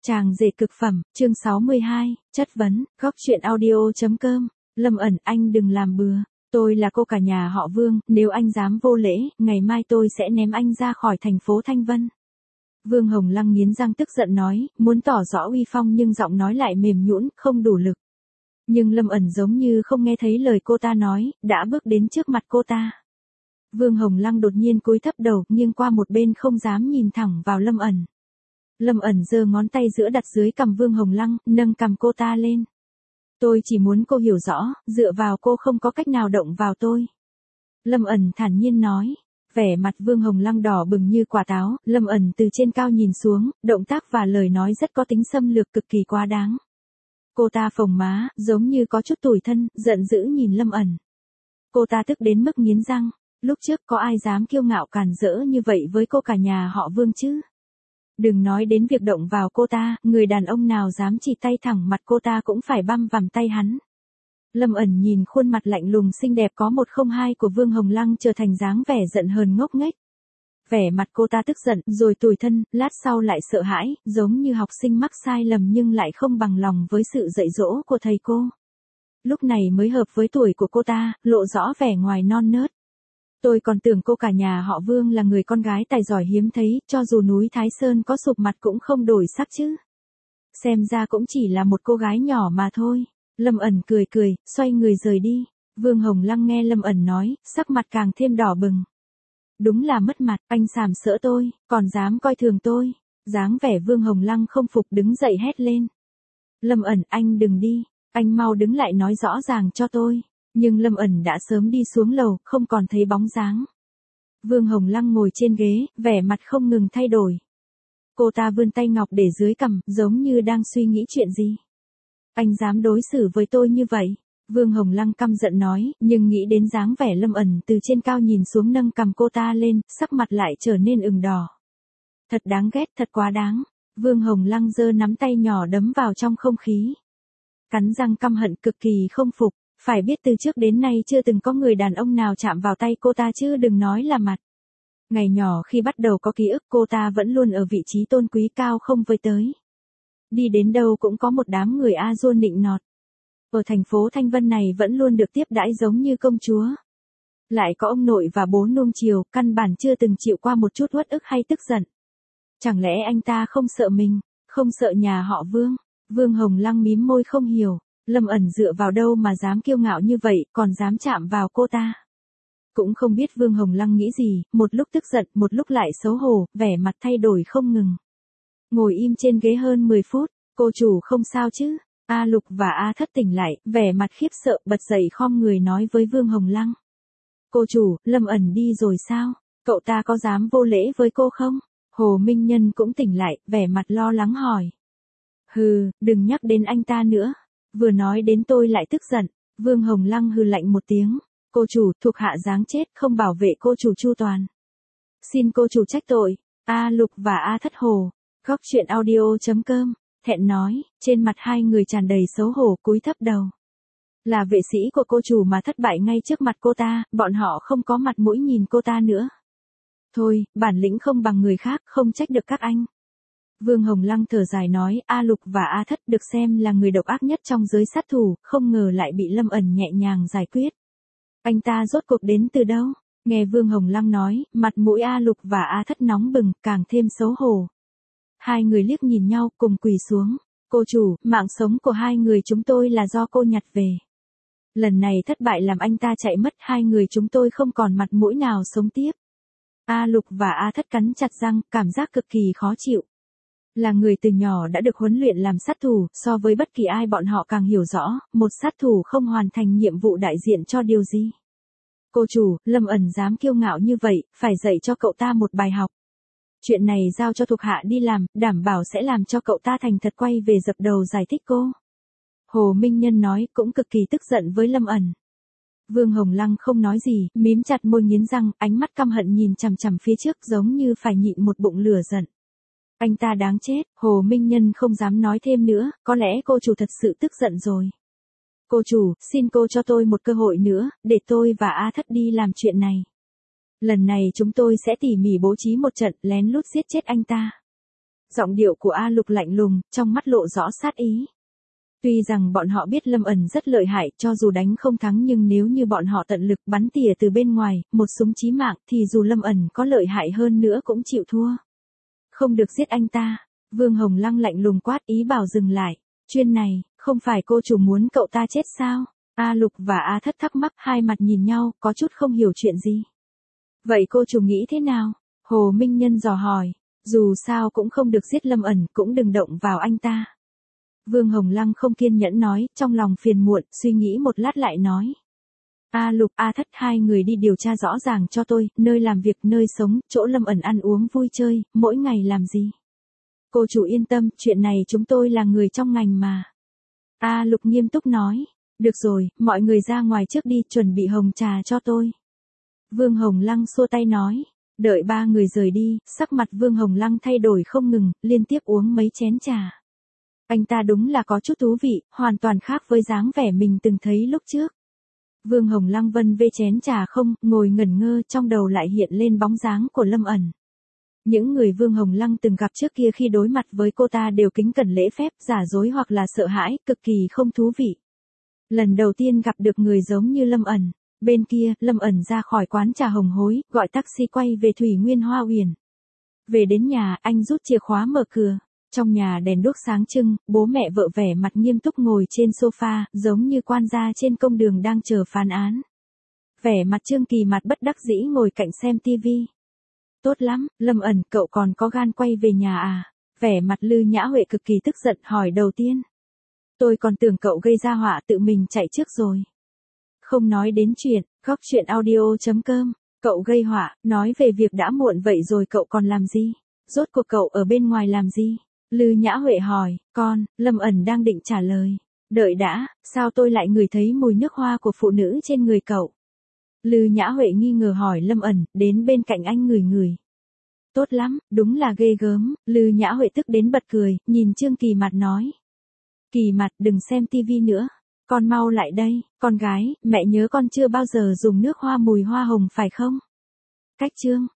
Chàng rể cực phẩm, chương 62, chất vấn, góc truyện audio.com, Lâm ẩn anh đừng làm bừa, tôi là cô cả nhà họ Vương, nếu anh dám vô lễ, ngày mai tôi sẽ ném anh ra khỏi thành phố Thanh Vân. Vương Hồng Lăng nghiến răng tức giận nói, muốn tỏ rõ uy phong nhưng giọng nói lại mềm nhũn, không đủ lực. Nhưng Lâm ẩn giống như không nghe thấy lời cô ta nói, đã bước đến trước mặt cô ta. Vương Hồng Lăng đột nhiên cúi thấp đầu, nghiêng qua một bên không dám nhìn thẳng vào Lâm ẩn. Lâm ẩn giơ ngón tay giữa đặt dưới cằm Vương Hồng Lăng, nâng cằm cô ta lên. Tôi chỉ muốn cô hiểu rõ, dựa vào cô không có cách nào động vào tôi. Lâm ẩn thản nhiên nói. Vẻ mặt Vương Hồng Lăng đỏ bừng như quả táo, Lâm ẩn từ trên cao nhìn xuống, động tác và lời nói rất có tính xâm lược cực kỳ quá đáng. Cô ta phồng má, giống như có chút tủi thân, giận dữ nhìn Lâm ẩn. Cô ta tức đến mức nghiến răng, lúc trước có ai dám kiêu ngạo càn rỡ như vậy với cô cả nhà họ Vương chứ? Đừng nói đến việc động vào cô ta, người đàn ông nào dám chỉ tay thẳng mặt cô ta cũng phải băm vằm tay hắn. Lâm ẩn nhìn khuôn mặt lạnh lùng xinh đẹp có 102 của Vương Hồng Lăng trở thành dáng vẻ giận hờn ngốc nghếch. Vẻ mặt cô ta tức giận, rồi tủi thân, lát sau lại sợ hãi, giống như học sinh mắc sai lầm nhưng lại không bằng lòng với sự dạy dỗ của thầy cô. Lúc này mới hợp với tuổi của cô ta, lộ rõ vẻ ngoài non nớt. Tôi còn tưởng cô cả nhà họ Vương là người con gái tài giỏi hiếm thấy, cho dù núi Thái Sơn có sụp mặt cũng không đổi sắc chứ. Xem ra cũng chỉ là một cô gái nhỏ mà thôi. Lâm ẩn cười cười, xoay người rời đi. Vương Hồng Lăng nghe Lâm ẩn nói, sắc mặt càng thêm đỏ bừng. Đúng là mất mặt, anh sàm sỡ tôi, còn dám coi thường tôi. Dáng vẻ Vương Hồng Lăng không phục đứng dậy hét lên. Lâm ẩn, anh đừng đi, anh mau đứng lại nói rõ ràng cho tôi. Nhưng Lâm ẩn đã sớm đi xuống lầu, không còn thấy bóng dáng. Vương Hồng Lăng ngồi trên ghế, vẻ mặt không ngừng thay đổi. Cô ta vươn tay ngọc để dưới cằm, giống như đang suy nghĩ chuyện gì. Anh dám đối xử với tôi như vậy? Vương Hồng Lăng căm giận nói, nhưng nghĩ đến dáng vẻ Lâm ẩn từ trên cao nhìn xuống nâng cằm cô ta lên, sắc mặt lại trở nên ửng đỏ. Thật đáng ghét, thật quá đáng. Vương Hồng Lăng giơ nắm tay nhỏ đấm vào trong không khí. Cắn răng căm hận cực kỳ không phục. Phải biết từ trước đến nay chưa từng có người đàn ông nào chạm vào tay cô ta chứ đừng nói là mặt. Ngày nhỏ khi bắt đầu có ký ức cô ta vẫn luôn ở vị trí tôn quý cao không với tới. Đi đến đâu cũng có một đám người A dua nịnh nọt. Ở thành phố Thanh Vân này vẫn luôn được tiếp đãi giống như công chúa. Lại có ông nội và bố nuông chiều, căn bản chưa từng chịu qua một chút uất ức hay tức giận. Chẳng lẽ anh ta không sợ mình, không sợ nhà họ Vương? Vương Hồng Lăng mím môi không hiểu. Lâm ẩn dựa vào đâu mà dám kiêu ngạo như vậy, còn dám chạm vào cô ta. Cũng không biết Vương Hồng Lăng nghĩ gì, một lúc tức giận, một lúc lại xấu hổ, vẻ mặt thay đổi không ngừng. Ngồi im trên ghế hơn 10 phút, cô chủ không sao chứ? A Lục và A Thất tỉnh lại, vẻ mặt khiếp sợ, bật dậy khom người nói với Vương Hồng Lăng. Cô chủ, Lâm ẩn đi rồi sao? Cậu ta có dám vô lễ với cô không? Hồ Minh Nhân cũng tỉnh lại, vẻ mặt lo lắng hỏi. Hừ, đừng nhắc đến anh ta nữa. Vừa nói đến tôi lại tức giận. Vương Hồng Lăng hừ lạnh một tiếng. Cô chủ, thuộc hạ giáng chết, không bảo vệ cô chủ chu toàn. Xin cô chủ trách tội. A Lục và A Thất hồ. Góc truyện audio.com. Thẹn nói, trên mặt hai người tràn đầy xấu hổ cúi thấp đầu. Là vệ sĩ của cô chủ mà thất bại ngay trước mặt cô ta, bọn họ không có mặt mũi nhìn cô ta nữa. Thôi, bản lĩnh không bằng người khác, không trách được các anh. Vương Hồng Lăng thở dài nói, A Lục và A Thất được xem là người độc ác nhất trong giới sát thủ, không ngờ lại bị Lâm ẩn nhẹ nhàng giải quyết. Anh ta rốt cuộc đến từ đâu? Nghe Vương Hồng Lăng nói, mặt mũi A Lục và A Thất nóng bừng, càng thêm xấu hổ. Hai người liếc nhìn nhau, cùng quỳ xuống. Cô chủ, mạng sống của hai người chúng tôi là do cô nhặt về. Lần này thất bại làm anh ta chạy mất, hai người chúng tôi không còn mặt mũi nào sống tiếp. A Lục và A Thất cắn chặt răng, cảm giác cực kỳ khó chịu. Là người từ nhỏ đã được huấn luyện làm sát thủ, so với bất kỳ ai bọn họ càng hiểu rõ, một sát thủ không hoàn thành nhiệm vụ đại diện cho điều gì. Cô chủ, Lâm ẩn dám kiêu ngạo như vậy, phải dạy cho cậu ta một bài học. Chuyện này giao cho thuộc hạ đi làm, đảm bảo sẽ làm cho cậu ta thành thật quay về dập đầu giải thích cô. Hồ Minh Nhân nói, cũng cực kỳ tức giận với Lâm ẩn. Vương Hồng Lăng không nói gì, mím chặt môi nghiến răng, ánh mắt căm hận nhìn chằm chằm phía trước giống như phải nhịn một bụng lửa giận. Anh ta đáng chết, Hồ Minh Nhân không dám nói thêm nữa, có lẽ cô chủ thật sự tức giận rồi. Cô chủ, xin cô cho tôi một cơ hội nữa, để tôi và A Thất đi làm chuyện này. Lần này chúng tôi sẽ tỉ mỉ bố trí một trận lén lút giết chết anh ta. Giọng điệu của A Lục lạnh lùng, trong mắt lộ rõ sát ý. Tuy rằng bọn họ biết Lâm ẩn rất lợi hại, cho dù đánh không thắng nhưng nếu như bọn họ tận lực bắn tỉa từ bên ngoài, một súng chí mạng thì dù Lâm ẩn có lợi hại hơn nữa cũng chịu thua. Không được giết anh ta. Vương Hồng Lăng lạnh lùng quát, ý bảo dừng lại. Chuyên này, không phải cô chủ muốn cậu ta chết sao? A Lục và A Thất thắc mắc, hai mặt nhìn nhau, có chút không hiểu chuyện gì. Vậy cô chủ nghĩ thế nào? Hồ Minh Nhân dò hỏi. Dù sao cũng không được giết Lâm ẩn, cũng đừng động vào anh ta. Vương Hồng Lăng không kiên nhẫn nói, trong lòng phiền muộn, suy nghĩ một lát lại nói. A Lục, A Thất, hai người đi điều tra rõ ràng cho tôi, nơi làm việc, nơi sống, chỗ Lâm ẩn ăn uống vui chơi, mỗi ngày làm gì. Cô chủ yên tâm, chuyện này chúng tôi là người trong ngành mà. A Lục nghiêm túc nói. Được rồi, mọi người ra ngoài trước đi, chuẩn bị hồng trà cho tôi. Vương Hồng Lăng xua tay nói. Đợi ba người rời đi, sắc mặt Vương Hồng Lăng thay đổi không ngừng, liên tiếp uống mấy chén trà. Anh ta đúng là có chút thú vị, hoàn toàn khác với dáng vẻ mình từng thấy lúc trước. Vương Hồng Lăng vân vê chén trà không, ngồi ngẩn ngơ, trong đầu lại hiện lên bóng dáng của Lâm ẩn. Những người Vương Hồng Lăng từng gặp trước kia khi đối mặt với cô ta đều kính cẩn lễ phép, giả dối hoặc là sợ hãi, cực kỳ không thú vị. Lần đầu tiên gặp được người giống như Lâm ẩn. Bên kia, Lâm ẩn ra khỏi quán trà Hồng Hối, gọi taxi quay về Thủy Nguyên Hoa Uyển. Về đến nhà, anh rút chìa khóa mở cửa. Trong nhà đèn đuốc sáng trưng, bố mẹ vợ vẻ mặt nghiêm túc ngồi trên sofa, giống như quan gia trên công đường đang chờ phán án. Vẻ mặt Trương Kỳ mặt bất đắc dĩ ngồi cạnh xem tivi. Tốt lắm, Lâm ẩn, cậu còn có gan quay về nhà à? Vẻ mặt Lư Nhã Huệ cực kỳ tức giận hỏi đầu tiên. Tôi còn tưởng cậu gây ra họa tự mình chạy trước rồi. Không nói đến chuyện, góc chuyện audio.com, cậu gây họa, nói về việc đã muộn vậy rồi cậu còn làm gì? Rốt cuộc cậu ở bên ngoài làm gì? Lư Nhã Huệ hỏi, Lâm ẩn đang định trả lời. Đợi đã, sao tôi lại ngửi thấy mùi nước hoa của phụ nữ trên người cậu? Lư Nhã Huệ nghi ngờ hỏi Lâm ẩn, đến bên cạnh anh ngửi ngửi. Tốt lắm, đúng là ghê gớm, Lư Nhã Huệ tức đến bật cười, nhìn Trương Kỳ mặt nói. Kỳ mặt, đừng xem tivi nữa. Con mau lại đây, con gái, mẹ nhớ con chưa bao giờ dùng nước hoa mùi hoa hồng phải không? Cách Trương.